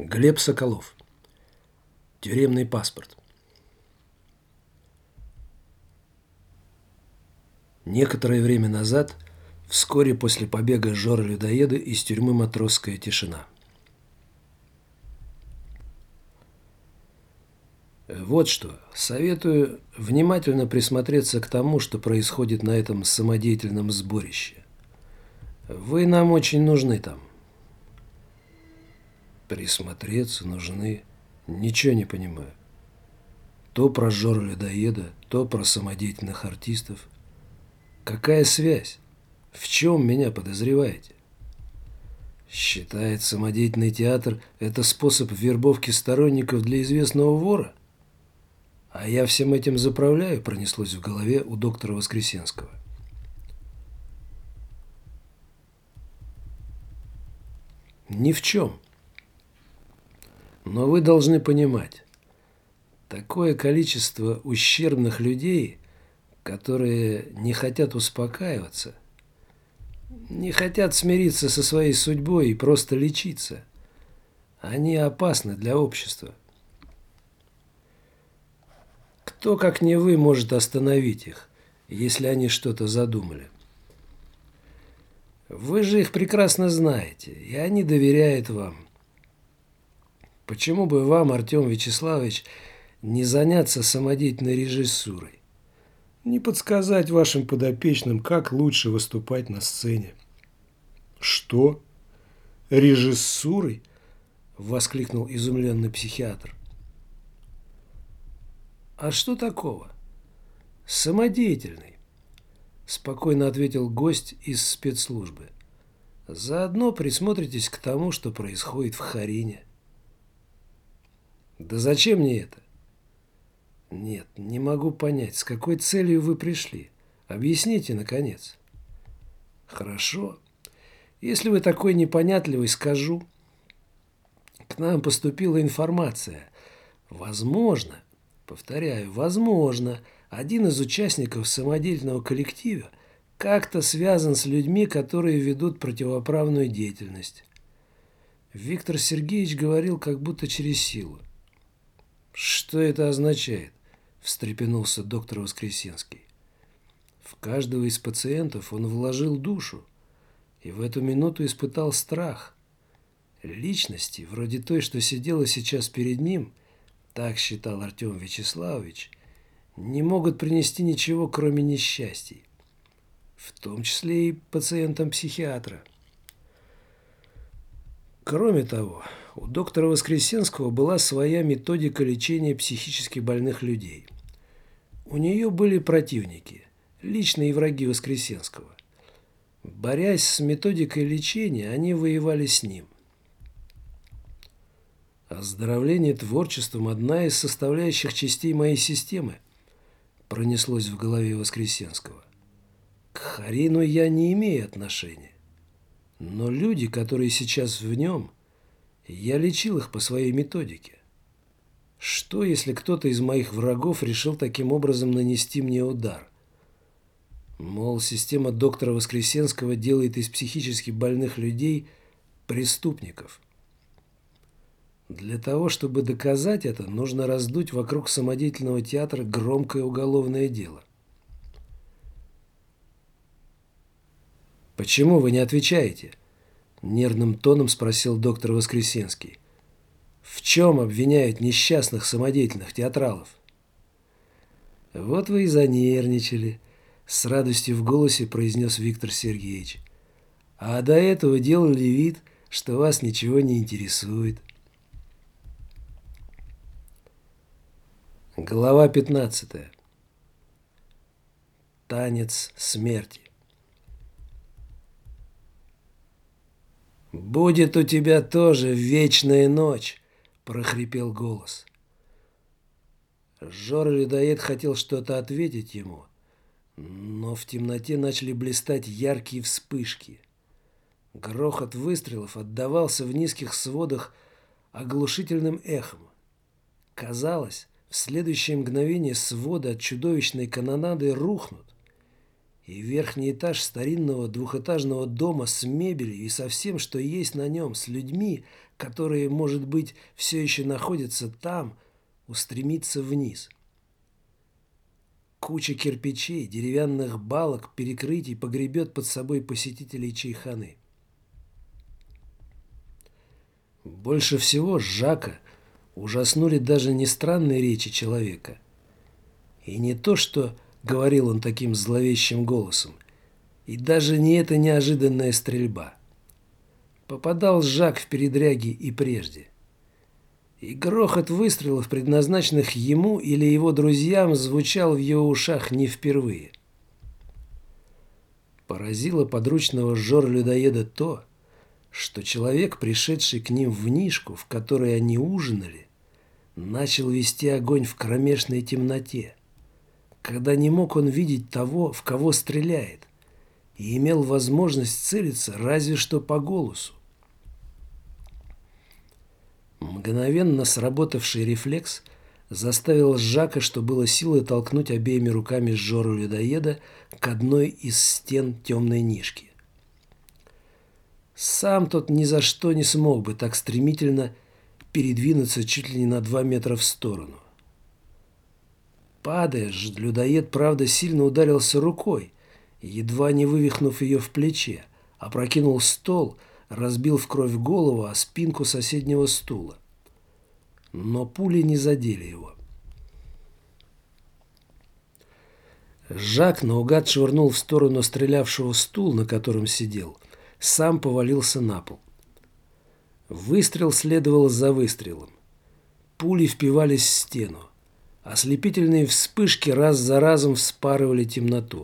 Глеб Соколов. Тюремный паспорт. Некоторое время назад, вскоре после побега Жоры-людоеда из тюрьмы «Матросская тишина». Вот что. Советую внимательно присмотреться к тому, что происходит на этом самодеятельном сборище. Вы нам очень нужны там. Присмотреться нужны. Ничего не понимаю. То про Жору-людоеда, то про самодеятельных артистов. Какая связь? В чем меня подозреваете? Считает самодеятельный театр – это способ вербовки сторонников для известного вора? А я всем этим заправляю, пронеслось в голове у доктора Воскресенского. Ни в чем. Но вы должны понимать, такое количество ущербных людей, которые не хотят успокаиваться, не хотят смириться со своей судьбой и просто лечиться, они опасны для общества. Кто, как не вы, может остановить их, если они что-то задумали? Вы же их прекрасно знаете, и они доверяют вам. Почему бы вам, Артем Вячеславович, не заняться самодеятельной режиссурой? Не подсказать вашим подопечным, как лучше выступать на сцене? Что? Режиссурой? Воскликнул изумленный психиатр. А что такого? Самодеятельный, спокойно ответил гость из спецслужбы. Заодно присмотритесь к тому, что происходит в Харине. Да зачем мне это? Нет, не могу понять, с какой целью вы пришли. Объясните, наконец. Хорошо. Если вы такой непонятливый, скажу. К нам поступила информация. Возможно, повторяю, возможно, один из участников самодеятельного коллектива как-то связан с людьми, которые ведут противоправную деятельность. Виктор Сергеевич говорил как будто через силу. Что это означает? Встрепенулся доктор Воскресенский. В каждого из пациентов он вложил душу и в эту минуту испытал страх. Личности, вроде той, что сидела сейчас перед ним, так считал Артем Вячеславович, не могут принести ничего, кроме несчастий, в том числе и пациентам психиатра. Кроме того, у доктора Воскресенского была своя методика лечения психически больных людей. У нее были противники, личные враги Воскресенского. Борясь с методикой лечения, они воевали с ним. Оздоровление творчеством – одна из составляющих частей моей системы, пронеслось в голове Воскресенского. К Харину я не имею отношения. Но люди, которые сейчас в нем, я лечил их по своей методике. Что, если кто-то из моих врагов решил таким образом нанести мне удар? Мол, система доктора Воскресенского делает из психически больных людей преступников. Для того, чтобы доказать это, нужно раздуть вокруг самодеятельного театра громкое уголовное дело. «Почему вы не отвечаете?» – нервным тоном спросил доктор Воскресенский. «В чем обвиняют несчастных самодеятельных театралов?» «Вот вы и занервничали», – с радостью в голосе произнес Виктор Сергеевич. «А до этого делали вид, что вас ничего не интересует». Глава 15. Танец смерти. «Будет у тебя тоже вечная ночь», – прохрипел голос. Жора-людоед хотел что-то ответить ему, но в темноте начали блистать яркие вспышки. Грохот выстрелов отдавался в низких сводах оглушительным эхом. Казалось, в следующее мгновение своды от чудовищной канонады рухнут, и верхний этаж старинного двухэтажного дома с мебелью и со всем, что есть на нем, с людьми, которые, может быть, все еще находятся там, устремится вниз. Куча кирпичей, деревянных балок, перекрытий погребет под собой посетителей чайханы. Больше всего Жака ужаснули даже не странные речи человека. И не то, что говорил он таким зловещим голосом, и даже не эта неожиданная стрельба. Попадал Жак в передряги и прежде. И грохот выстрелов, предназначенных ему или его друзьям, звучал в его ушах не впервые. Поразило подручного Жора-людоеда то, что человек, пришедший к ним в нишку, в которой они ужинали, начал вести огонь в кромешной темноте, когда не мог он видеть того, в кого стреляет, и имел возможность целиться разве что по голосу. Мгновенно сработавший рефлекс заставил Жака, что было силой, толкнуть обеими руками Жору-людоеда к одной из стен темной нишки. Сам тот ни за что не смог бы так стремительно передвинуться чуть ли не на 2 метра в сторону. Падая, людоед, правда, сильно ударился рукой, едва не вывихнув ее в плече, опрокинул стол, разбил в кровь голову о спинку соседнего стула. Но пули не задели его. Жак наугад швырнул в сторону стрелявшего стул, на котором сидел, сам повалился на пол. Выстрел следовал за выстрелом. Пули впивались в стену. Ослепительные вспышки раз за разом вспарывали темноту.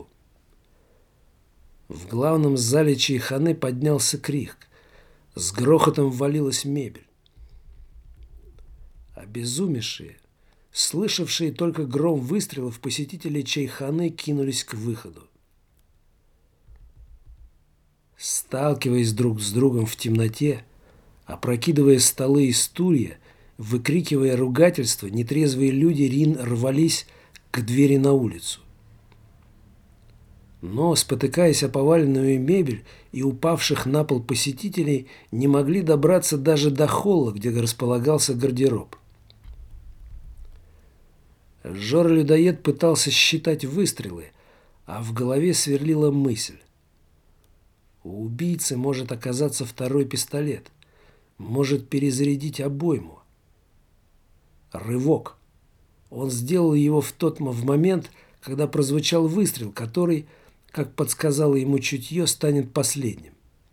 В главном зале чайханы поднялся крик. С грохотом ввалилась мебель. Обезумевшие, слышавшие только гром выстрелов, посетители чайханы кинулись к выходу. Сталкиваясь друг с другом в темноте, опрокидывая столы и стулья, выкрикивая ругательства, нетрезвые люди рвались к двери на улицу. Но, спотыкаясь о поваленную мебель и упавших на пол посетителей, не могли добраться даже до холла, где располагался гардероб. Жора-людоед пытался считать выстрелы, а в голове сверлила мысль. У убийцы может оказаться второй пистолет, может перезарядить обойму. Рывок. Он сделал его в момент, когда прозвучал выстрел, который, как подсказало ему чутье, станет последним.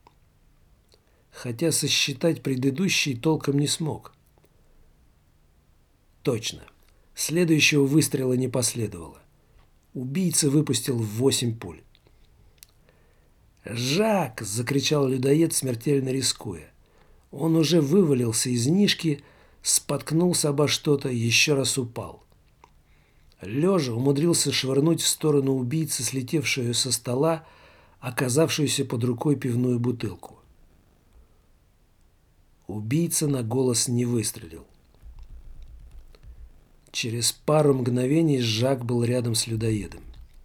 Хотя сосчитать предыдущий толком не смог. Точно. Следующего выстрела не последовало. Убийца выпустил 8 пуль. «Жак!» – закричал людоед, смертельно рискуя. Он уже вывалился из нишки, споткнулся обо что-то, еще раз упал. Лежа умудрился швырнуть в сторону убийцы, слетевшую со стола, оказавшуюся под рукой пивную бутылку. Убийца на голос не выстрелил. Через пару мгновений Жак был рядом с людоедом.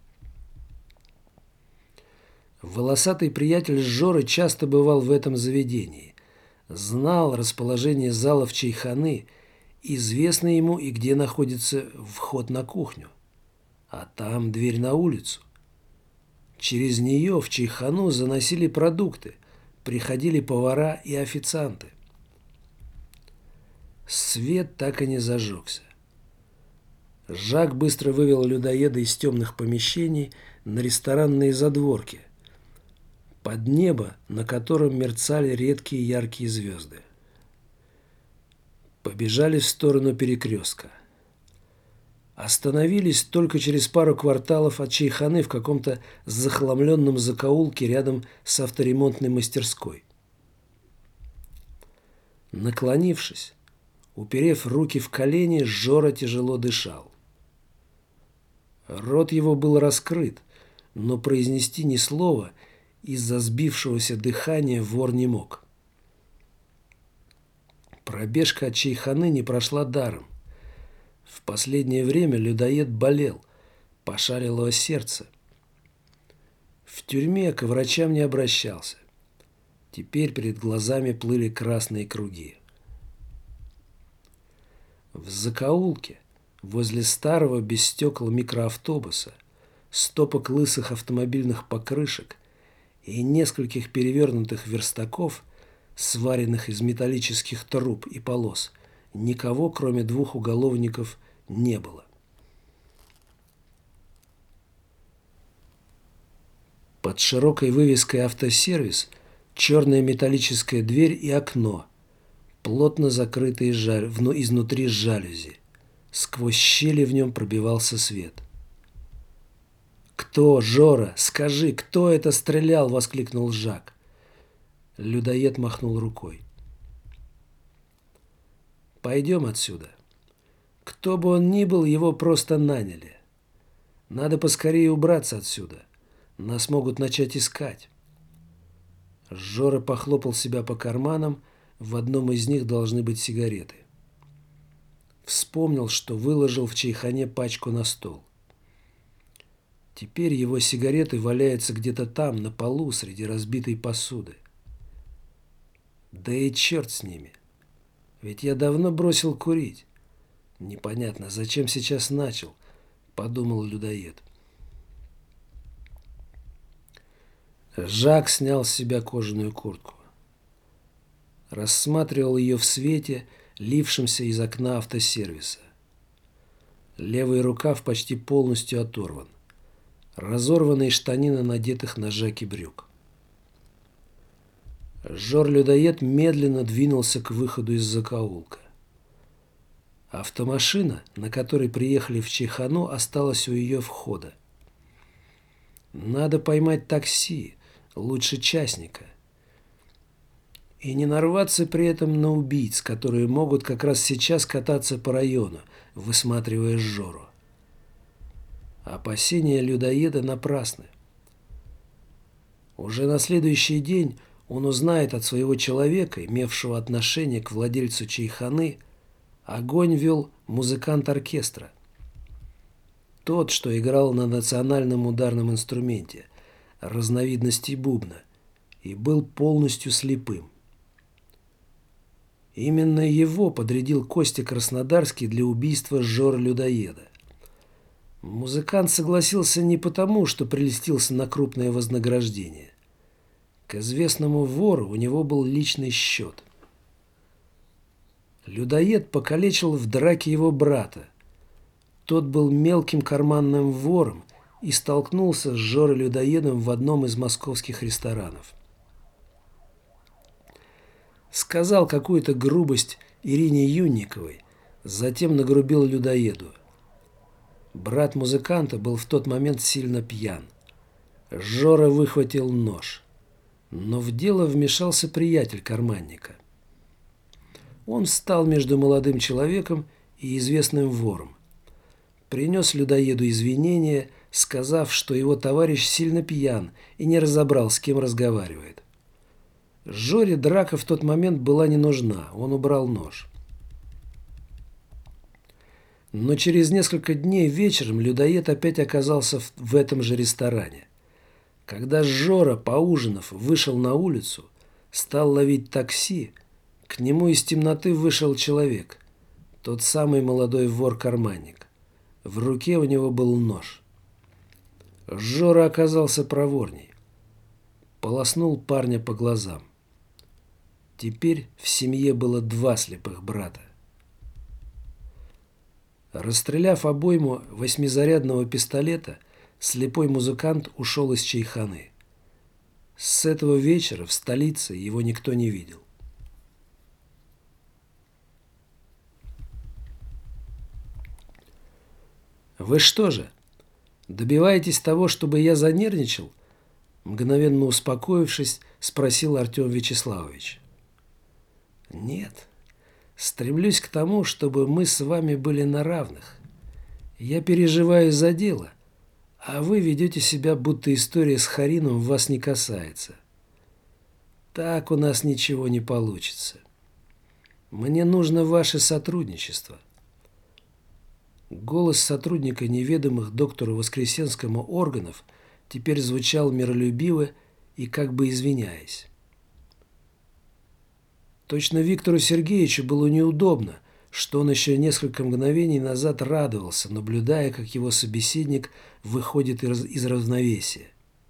Волосатый приятель Жоры часто бывал в этом заведении. Знал расположение залов чайханы, известно ему и где находится вход на кухню. А там дверь на улицу. Через нее в чайхану заносили продукты, приходили повара и официанты. Свет так и не зажегся. Жак быстро вывел людоеда из темных помещений на ресторанные задворки, под небо, на котором мерцали редкие яркие звезды. Побежали в сторону перекрестка. Остановились только через пару кварталов от чайханы в каком-то захламленном закоулке рядом с авторемонтной мастерской. Наклонившись, уперев руки в колени, Жора тяжело дышал. Рот его был раскрыт, но произнести ни слова из-за сбившегося дыхания вор не мог. Пробежка от чайханы не прошла даром. В последнее время людоед болел, пошарило сердце. В тюрьме к врачам не обращался. Теперь перед глазами плыли красные круги. В закоулке, возле старого без стекол микроавтобуса, стопок лысых автомобильных покрышек и нескольких перевернутых верстаков, сваренных из металлических труб и полос, никого, кроме двух уголовников, не было. Под широкой вывеской «Автосервис» черная металлическая дверь и окно, плотно закрытые изнутри жалюзи. Сквозь щели в нем пробивался свет. «Кто, Жора? Скажи, кто это стрелял?» — воскликнул Жак. Людоед махнул рукой. «Пойдем отсюда. Кто бы он ни был, его просто наняли. Надо поскорее убраться отсюда. Нас могут начать искать». Жора похлопал себя по карманам, в одном из них должны быть сигареты. Вспомнил, что выложил в чайхане пачку на стол. Теперь его сигареты валяются где-то там, на полу, среди разбитой посуды. Да и черт с ними. Ведь я давно бросил курить. Непонятно, зачем сейчас начал, подумал людоед. Жак снял с себя кожаную куртку. Рассматривал ее в свете, лившемся из окна автосервиса. Левый рукав почти полностью оторван. Разорванные штанины, надетых на Жаке брюк. Жор-людоед медленно двинулся к выходу из закоулка. Автомашина, на которой приехали в Чайхану, осталась у ее входа. Надо поймать такси, лучше частника. И не нарваться при этом на убийц, которые могут как раз сейчас кататься по району, высматривая Жору. Опасения людоеда напрасны. Уже на следующий день он узнает от своего человека, имевшего отношение к владельцу чайханы, огонь вел музыкант оркестра. Тот, что играл на национальном ударном инструменте, разновидности бубна, и был полностью слепым. Именно его подрядил Костя Краснодарский для убийства Жора-людоеда. Музыкант согласился не потому, что прельстился на крупное вознаграждение. К известному вору у него был личный счет. Людоед покалечил в драке его брата. Тот был мелким карманным вором и столкнулся с Жорой-людоедом в одном из московских ресторанов. Сказал какую-то грубость Ирине Юнниковой, затем нагрубил людоеду. Брат музыканта был в тот момент сильно пьян. Жора выхватил нож. Но в дело вмешался приятель карманника. Он встал между молодым человеком и известным вором. Принес людоеду извинения, сказав, что его товарищ сильно пьян и не разобрал, с кем разговаривает. Жоре драка в тот момент была не нужна, он убрал нож. Но через несколько дней вечером людоед опять оказался в этом же ресторане. Когда Жора, поужинав, вышел на улицу, стал ловить такси, к нему из темноты вышел человек, тот самый молодой вор-карманник. В руке у него был нож. Жора оказался проворней. Полоснул парня по глазам. Теперь в семье было 2 слепых брата. Расстреляв обойму 8-зарядного пистолета, слепой музыкант ушел из чайханы. С этого вечера в столице его никто не видел. «Вы что же, добиваетесь того, чтобы я занервничал?» Мгновенно успокоившись, спросил Артем Вячеславович. «Нет. Стремлюсь к тому, чтобы мы с вами были на равных. Я переживаю за дело, а вы ведете себя, будто история с Харином вас не касается. Так у нас ничего не получится. Мне нужно ваше сотрудничество». Голос сотрудника неведомых доктору Воскресенскому органов теперь звучал миролюбиво и как бы извиняясь. Точно Виктору Сергеевичу было неудобно, что он еще несколько мгновений назад радовался, наблюдая, как его собеседник выходит из равновесия.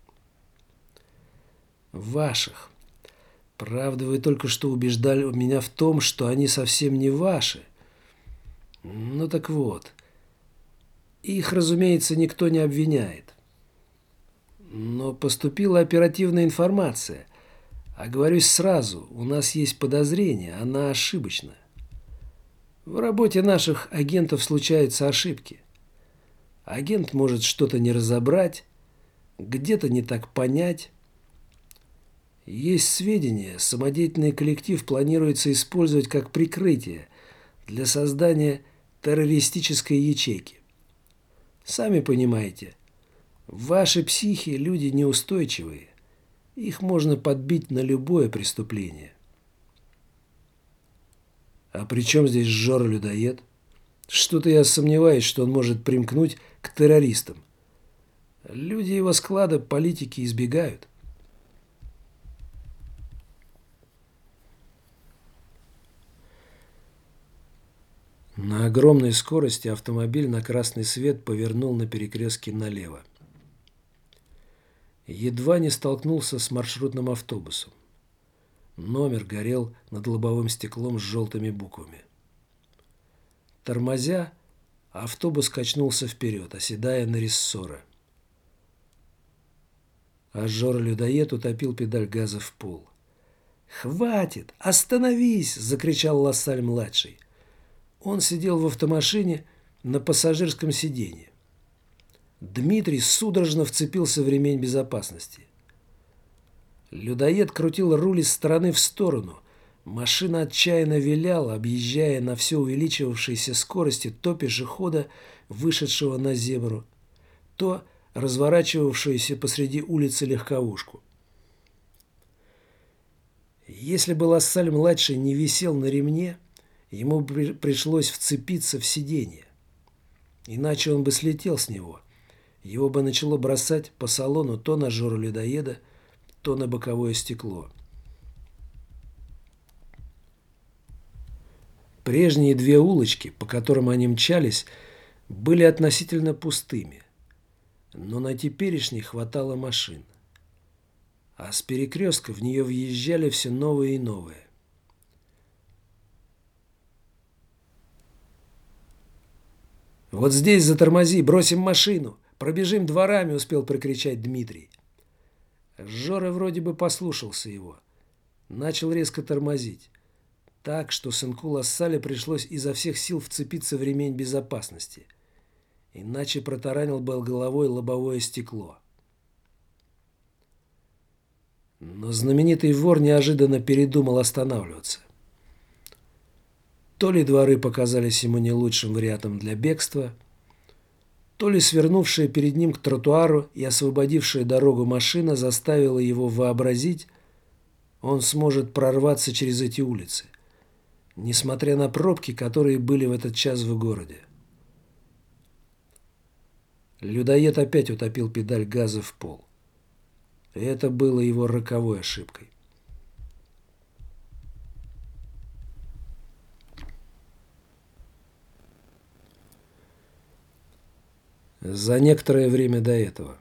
«Ваших. Правда, вы только что убеждали меня в том, что они совсем не ваши. Ну так вот. Их, разумеется, никто не обвиняет. Но поступила оперативная информация. Оговорюсь сразу, у нас есть подозрение, она ошибочна. В работе наших агентов случаются ошибки. Агент может что-то не разобрать, где-то не так понять. Есть сведения, самодеятельный коллектив планируется использовать как прикрытие для создания террористической ячейки. Сами понимаете, ваши психи – люди неустойчивые. Их можно подбить на любое преступление. А при чем здесь Жора-людоед? Что-то я сомневаюсь, что он может примкнуть к террористам. Люди его склада политики избегают. На огромной скорости автомобиль на красный свет повернул на перекрестке налево. Едва не столкнулся с маршрутным автобусом. Номер горел над лобовым стеклом с желтыми буквами. Тормозя, автобус качнулся вперед, оседая на рессора. А Жора-людоед утопил педаль газа в пол. «Хватит! Остановись!» – закричал Лассаль-младший. Он сидел в автомашине на пассажирском сиденье. Дмитрий судорожно вцепился в ремень безопасности. Людоед крутил руль из стороны в сторону. Машина отчаянно виляла, объезжая на все увеличивавшейся скорости то пешехода, вышедшего на зебру, то разворачивавшуюся посреди улицы легковушку. Если бы Лассаль-младший не висел на ремне, ему пришлось вцепиться в сиденье. Иначе он бы слетел с него. Его бы начало бросать по салону то на Жору-людоеда, то на боковое стекло. Прежние две улочки, по которым они мчались, были относительно пустыми. Но на теперешней хватало машин. А с перекрестка в нее въезжали все новые и новые. «Вот здесь затормози, бросим машину, пробежим дворами», — успел прокричать Дмитрий. Жора вроде бы послушался его. Начал резко тормозить. Так, что сынку Лассаля пришлось изо всех сил вцепиться в ремень безопасности. Иначе протаранил бы головой лобовое стекло. Но знаменитый вор неожиданно передумал останавливаться. То ли дворы показались ему не лучшим вариантом для бегства, то ли свернувшая перед ним к тротуару и освободившая дорогу машина заставила его вообразить, он сможет прорваться через эти улицы, несмотря на пробки, которые были в этот час в городе. Людоед опять утопил педаль газа в пол. И это было его роковой ошибкой. За некоторое время до этого.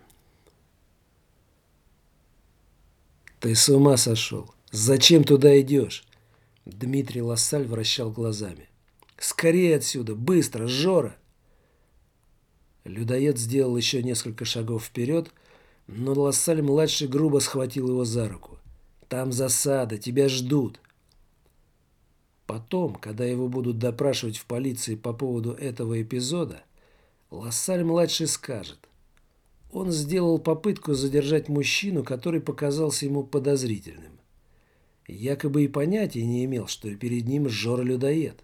«Ты с ума сошел? Зачем туда идешь?» Дмитрий Лассаль вращал глазами. «Скорее отсюда! Быстро! Жора!» Людоед сделал еще несколько шагов вперед, но Лассаль-младший грубо схватил его за руку. «Там засада! Тебя ждут!» Потом, когда его будут допрашивать в полиции по поводу этого эпизода, Лассаль-младший скажет: он сделал попытку задержать мужчину, который показался ему подозрительным. Якобы и понятия не имел, что перед ним Жора-людоед.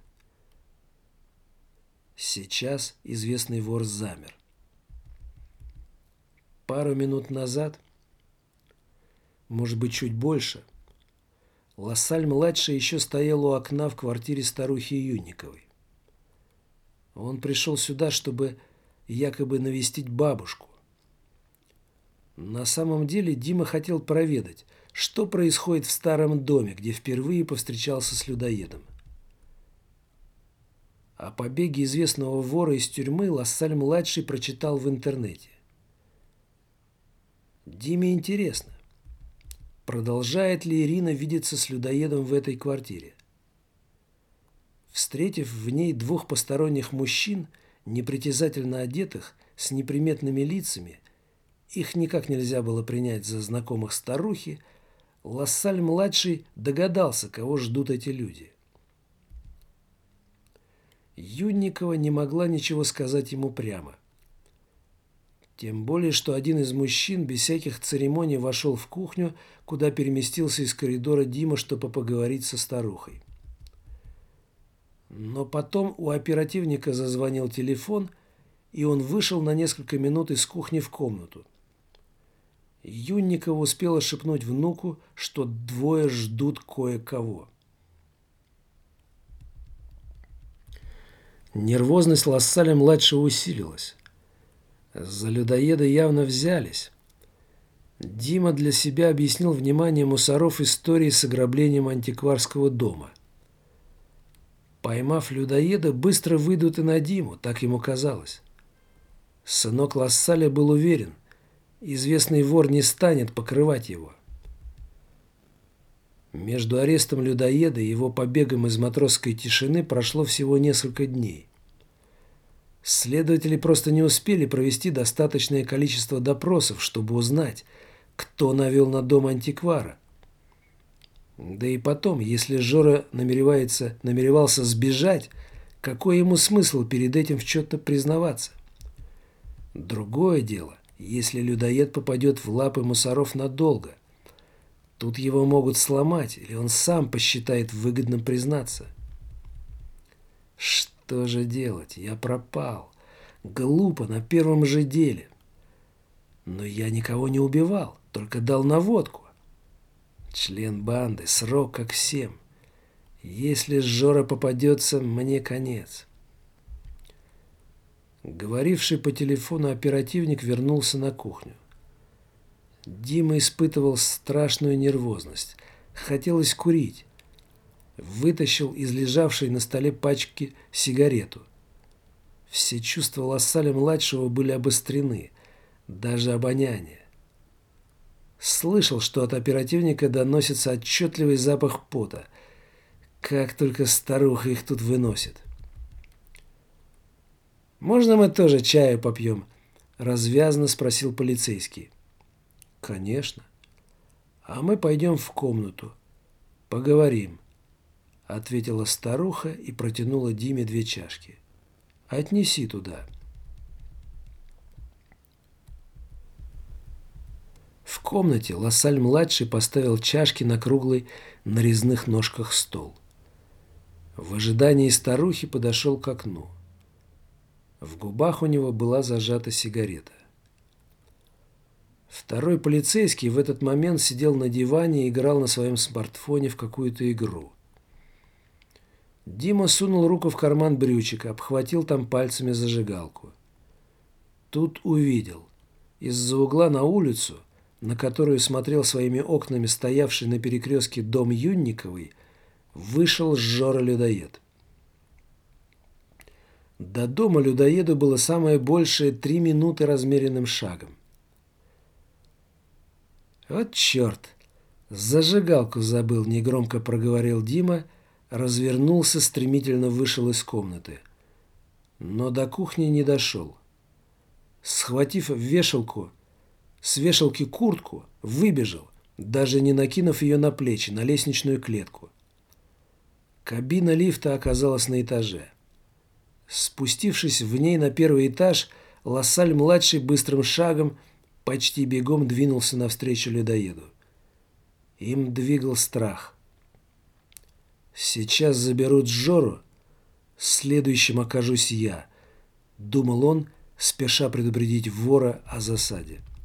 Сейчас известный вор замер. Пару минут назад, может быть, чуть больше, Лассаль-младший еще стоял у окна в квартире старухи Юниковой. Он пришел сюда, чтобы якобы навестить бабушку. На самом деле Дима хотел проведать, что происходит в старом доме, где впервые повстречался с людоедом. О побеге известного вора из тюрьмы Лассаль-младший прочитал в интернете. Диме интересно, продолжает ли Ирина видеться с людоедом в этой квартире. Встретив в ней двух посторонних мужчин, непритязательно одетых, с неприметными лицами, их никак нельзя было принять за знакомых старухи, Лассаль-младший догадался, кого ждут эти люди. Юнникова не могла ничего сказать ему прямо. Тем более, что один из мужчин без всяких церемоний вошел в кухню, куда переместился из коридора Дима, чтобы поговорить со старухой. Но потом у оперативника зазвонил телефон, и он вышел на несколько минут из кухни в комнату. Юнникова успела шепнуть внуку, что двое ждут кое-кого. Нервозность Лассаля-младшего усилилась. За людоеда явно взялись. Дима для себя объяснил внимание мусоров истории с ограблением антикварского дома. Поймав людоеда, быстро выйдут и на Диму, так ему казалось. Сынок Лассаля был уверен, известный вор не станет покрывать его. Между арестом людоеда и его побегом из матросской тишины прошло всего несколько дней. Следователи просто не успели провести достаточное количество допросов, чтобы узнать, кто навел на дом антиквара. Да и потом, если Жора намеревался сбежать, какой ему смысл перед этим в чем-то признаваться? Другое дело, если людоед попадет в лапы мусоров надолго. Тут его могут сломать, или он сам посчитает выгодным признаться. Что же делать? Я пропал. Глупо на первом же деле. Но я никого не убивал, только дал наводку. Член банды, срок как всем. Если Жора попадется, мне конец. Говоривший по телефону оперативник вернулся на кухню. Дима испытывал страшную нервозность. Хотелось курить. Вытащил из лежавшей на столе пачки сигарету. Все чувства Лассаля-младшего были обострены, даже обоняние. Слышал, что от оперативника доносится отчетливый запах пота. Как только старуха их тут выносит. «Можно мы тоже чаю попьем?» – развязно спросил полицейский. «Конечно. А мы пойдем в комнату. Поговорим», – ответила старуха и протянула Диме 2 чашки. «Отнеси туда». В комнате Лассаль-младший поставил чашки на круглый на резных ножках стол. В ожидании старухи подошел к окну. В губах у него была зажата сигарета. Второй полицейский в этот момент сидел на диване и играл на своем смартфоне в какую-то игру. Дима сунул руку в карман брючек, обхватил там пальцами зажигалку. Тут увидел. Из-за угла на улицу, на которую смотрел своими окнами стоявший на перекрестке дом Юнниковой, вышел Жора-людоед. До дома людоеду было самое большее 3 минуты размеренным шагом. «Вот черт! Зажигалку забыл», — негромко проговорил Дима, развернулся, стремительно вышел из комнаты. Но до кухни не дошел. Схватив с вешалки куртку, выбежал, даже не накинув ее на плечи, на лестничную клетку. Кабина лифта оказалась на этаже. Спустившись в ней на 1-й этаж, Лассаль-младший быстрым шагом почти бегом двинулся навстречу людоеду. Им двигал страх. «Сейчас заберут Жору, следующим окажусь я», — думал он, спеша предупредить вора о засаде.